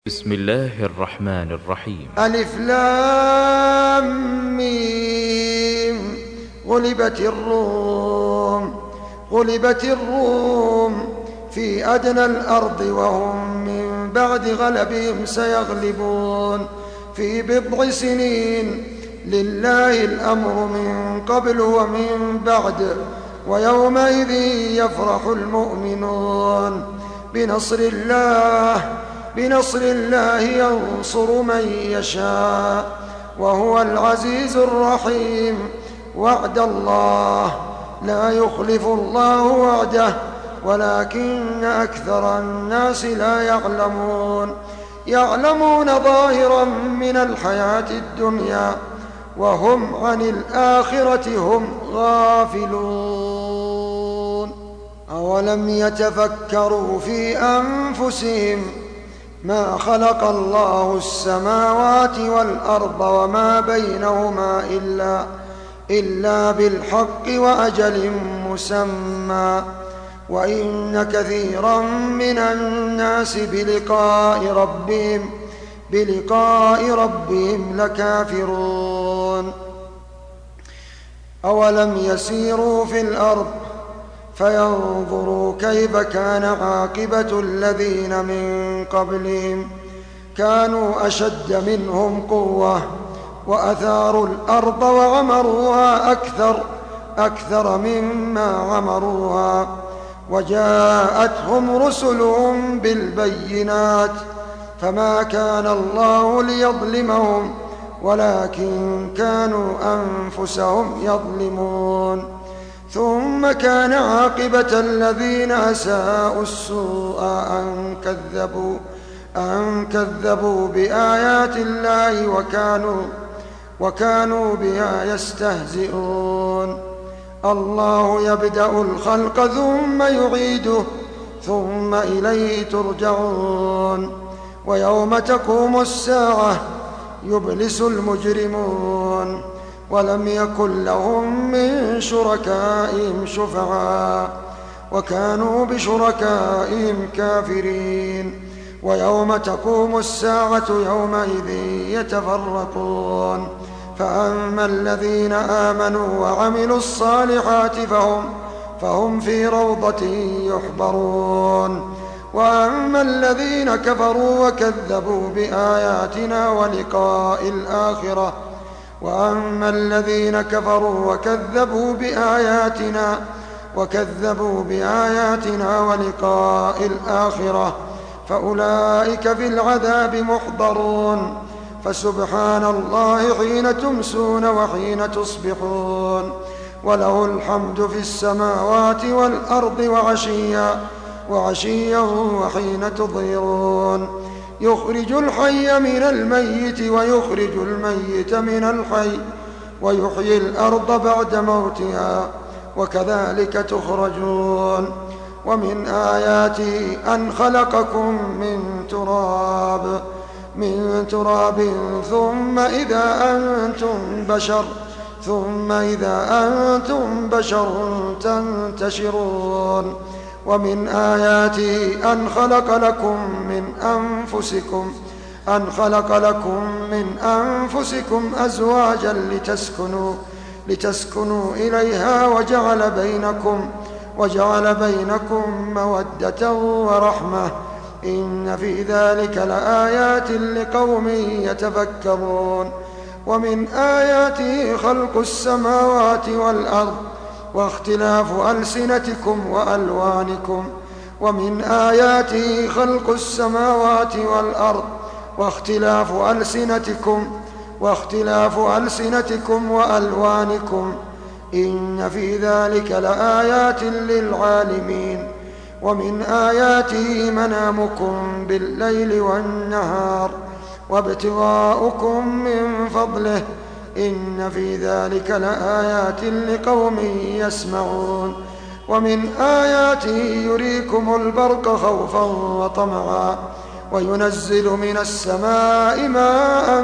بسم الله الرحمن الرحيم. ألف لام ميم. غلبت الروم في أدنى الأرض وهم من بعد غلبهم سيغلبون في بضع سنين. لله الأمر من قبل ومن بعد، ويومئذ يفرح المؤمنون بنصر الله ينصر من يشاء وهو العزيز الرحيم. وعد الله لا يخلف الله وعده ولكن أكثر الناس لا يعلمون ظاهرا من الحياة الدنيا وهم عن الآخرة هم غافلون. أولم يتفكروا في أنفسهم ما خلق الله السماوات والأرض وما بينهما إلا بالحق وأجل مسمى، وإن كثيرا من الناس بلقاء ربهم لكافرون. أولم يسيروا في الأرض فينظروا كيف كان عاقبة الذين من قبلهم، كانوا أشد منهم قوة وأثاروا الأرض وعمروها أكثر مما عمروها، وجاءتهم رسلهم بالبينات فما كان الله ليظلمهم ولكن كانوا أنفسهم يظلمون. ثم كان عاقبة الذين أساءوا السوء أن كذبوا بآيات الله وكانوا بها يستهزئون. الله يبدأ الخلق ثم يعيده ثم إليه ترجعون. ويوم تقوم الساعة يبلس المجرمون ولم يكن لهم من شركائهم شفعاء وكانوا بشركائهم كافرين. ويوم تقوم الساعة يومئذ يتفرقون، فأما الذين آمنوا وعملوا الصالحات فهم في روضة يحبرون، وأما الذين كفروا وكذبوا بآياتنا ولقاء الآخرة فأولئك في العذاب محضرون. فسبحان الله حين تمسون وحين تصبحون، وله الحمد في السماوات والأرض وعشيا وحين تظهرون. يخرج الحي من الميت ويخرج الميت من الحي ويحيي الأرض بعد موتها وكذلك تخرجون. ومن آياته أن خلقكم من تراب ثم إذا أنتم بشر تنتشرون. ومن آياته أن خلق لكم من أنفسكم أزواجا لتسكنوا إليها وجعل بينكم مودة ورحمة، إن في ذلك لآيات لقوم يتفكرون. ومن آياته خلق السماوات والأرض واختلاف ألسنتكم وألوانكم. ومن آياته خلق السماوات والأرض واختلاف ألسنتكم وألوانكم، إن في ذلك لآيات للعالمين. ومن آياته منامكم بالليل والنهار وابتغاؤكم من فضله، إن في ذلك لآيات لقوم يسمعون. ومن آياته يريكم البرق خوفا وطمعا وينزل من السماء ماء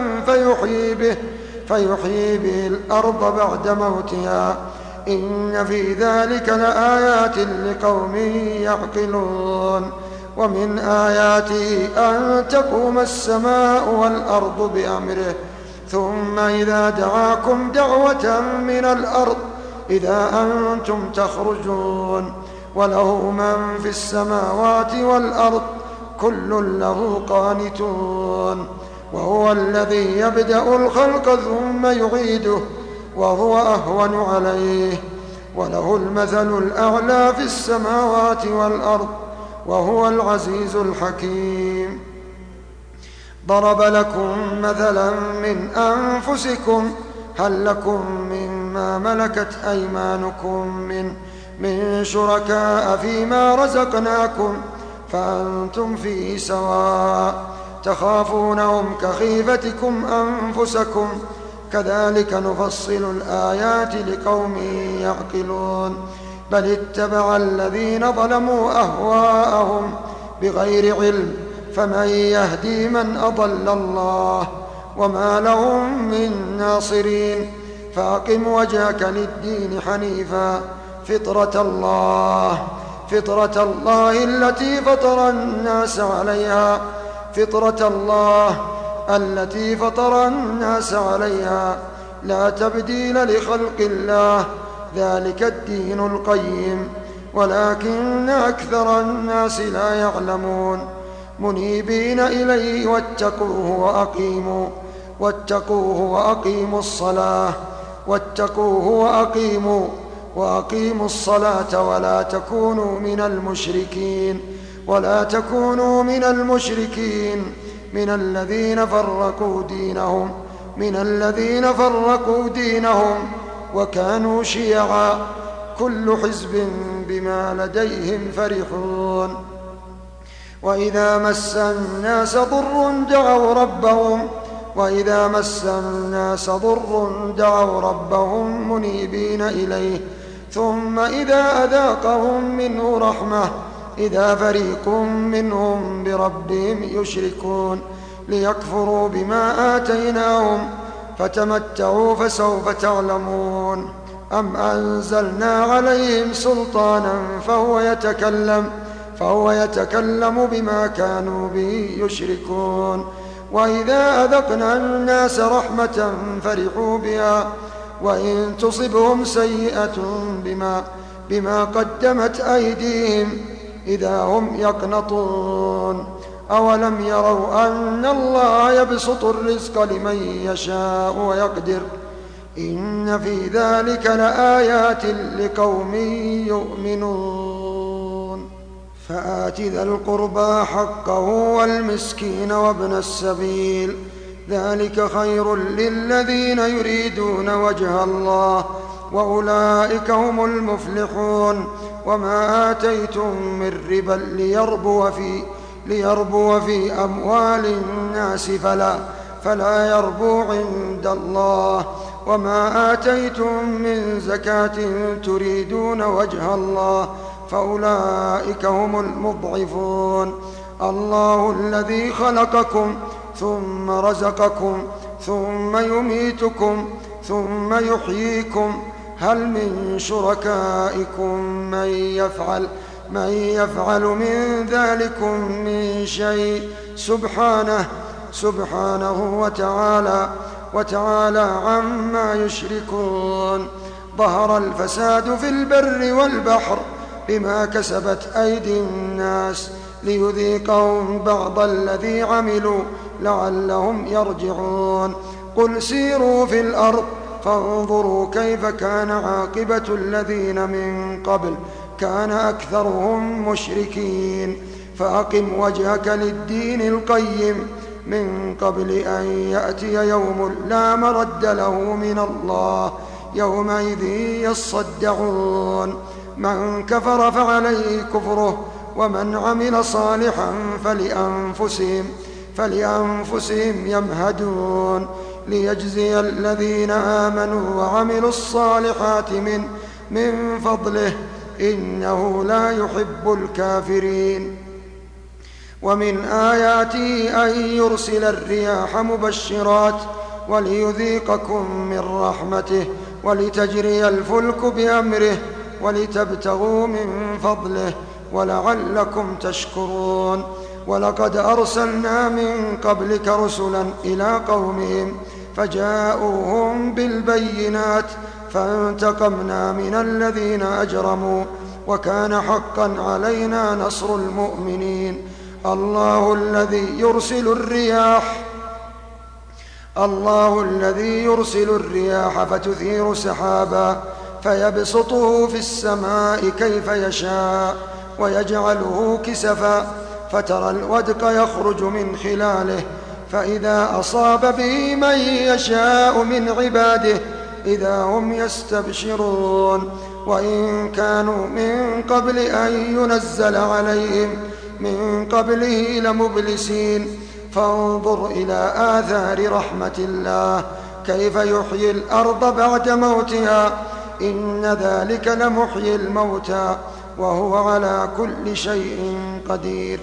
فيحيي به الأرض بعد موتها، إن في ذلك لآيات لقوم يعقلون. ومن آياته أن تقوم السماء والأرض بأمره ثم إذا دعاكم دعوة من الأرض إذا أنتم تخرجون وله من في السماوات والأرض كل له قانتون وهو الذي يبدأ الخلق ثم يعيده وهو أهون عليه وله المثل الأعلى في السماوات والأرض وهو العزيز الحكيم. ضرب لكم مثلا من أنفسكم هل لكم مما ملكت أيمانكم من شركاء فيما رزقناكم فأنتم فيه سواء تخافونهم كخيفتكم أنفسكم كذلك نفصل الآيات لقوم يعقلون بل اتبع الذين ظلموا أهواءهم بغير علم فمن يهدي من أضل الله وما لهم من ناصرين فأقم وجهك للدين حنيفا فطرة الله التي فطر الناس عليها لا تبديل لخلق الله ذلك الدين القيم ولكن أكثر الناس لا يعلمون منيبين إليه وأقيموا الصلاة ولا تكونوا من المشركين من الذين فرقوا دينهم وكانوا شيعا كل حزب بما لديهم فرحون وإذا مس الناس ضر دعوا ربهم منيبين إليه ثم إذا أذاقهم منه رحمة إذا فريق منهم بربهم يشركون ليكفروا بما آتيناهم فتمتعوا فسوف تعلمون أم أنزلنا عليهم سلطانا فهو يتكلم بما كانوا به يشركون وإذا أذقنا الناس رحمة فرحوا بها وإن تصبهم سيئة بما قدمت أيديهم إذا هم يقنطون أولم يروا أن الله يبسط الرزق لمن يشاء ويقدر إن في ذلك لآيات لقوم يؤمنون فآت ذا القربى حقه والمسكين وابن السبيل ذلك خير للذين يريدون وجه الله وأولئك هم المفلحون وما آتيتم من ربا ليربو في أموال الناس فلا يربو عند الله وما آتيتم من زكاة تريدون وجه الله فأولئك هم المضعفون الله الذي خلقكم ثم رزقكم ثم يميتكم ثم يحييكم هل من شركائكم من يفعل من ذلكم من شيء سبحانه وتعالى عما يشركون ظهر الفساد في البر والبحر بما كسبت أيدي الناس ليذيقهم بعض الذي عملوا لعلهم يرجعون قل سيروا في الأرض فانظروا كيف كان عاقبة الذين من قبل كان أكثرهم مشركين فأقم وجهك للدين القيم من قبل أن يأتي يوم لا مرد له من الله يومئذ يصدعون من كفر فعليه كفره ومن عمل صالحا فلأنفسهم يمهدون ليجزي الذين آمنوا وعملوا الصالحات من فضله إنه لا يحب الكافرين ومن آياته أن يرسل الرياح مبشرات وليذيقكم من رحمته ولتجري الفلك بأمره ولتبتغوا من فضله ولعلكم تشكرون. ولقد أرسلنا من قبلك رسلا إلى قومهم فجاءوهم بالبينات فانتقمنا من الذين أجرموا وكان حقا علينا نصر المؤمنين. الله الذي يرسل الرياح فتثير سحابا فيبسطه في السماء كيف يشاء ويجعله كسفا فترى الودق يخرج من خلاله فإذا أصاب به من يشاء من عباده إذا هم يستبشرون. وإن كانوا من قبل أن ينزل عليهم من قبله لمبلسين. فانظر إلى آثار رحمة الله كيف يحيي الأرض بعد موتها إن ذلك لمحيي الموتى وهو على كل شيء قدير.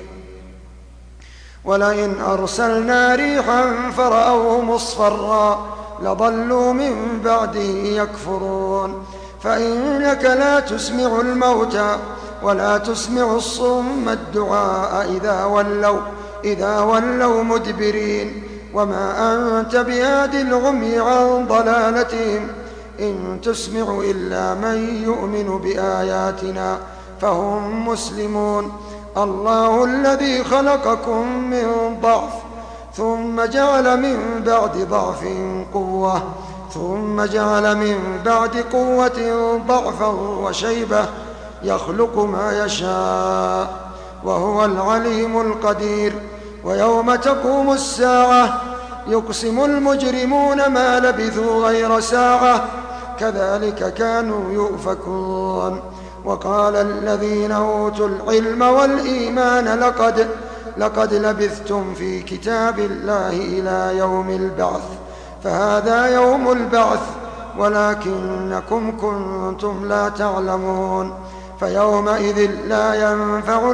ولئن أرسلنا ريحا فرأوه مصفرا لظلوا من بعده يكفرون. فإنك لا تسمع الموتى ولا تسمع الصم الدعاء إذا ولوا مدبرين. وما أنت بهاد العمي عن ضلالتهم إن تسمع إلا من يؤمن بآياتنا فهم مسلمون. الله الذي خلقكم من ضعف ثم جعل من بعد ضعف قوة ثم جعل من بعد قوة ضعفا وشيبة يخلق ما يشاء وهو العليم القدير. ويوم تقوم الساعة يقسم المجرمون ما لبثوا غير ساعة كذلك كانوا يؤفكون. وقال الذين أوتوا العلم والإيمان لقد لبثتم في كتاب الله إلى يوم البعث فهذا يوم البعث ولكنكم كنتم لا تعلمون. فيومئذ لا ينفع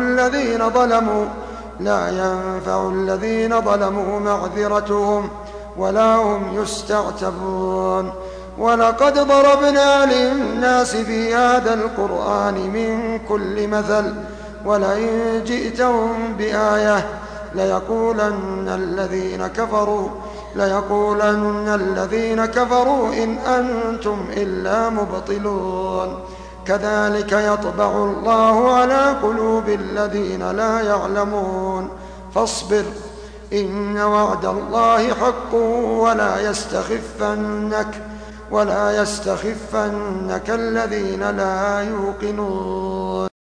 الذين ظلموا معذرتهم ولا هم يستعتبون. ولقد ضربنا للناس في هذا القرآن من كل مثل ولئن جئتهم بآية ليقولن الذين كفروا إن أنتم إلا مبطلون. كذلك يطبع الله على قلوب الذين لا يعلمون. فاصبر إن وعد الله حق ولا يستخفنك الذين لا يوقنون.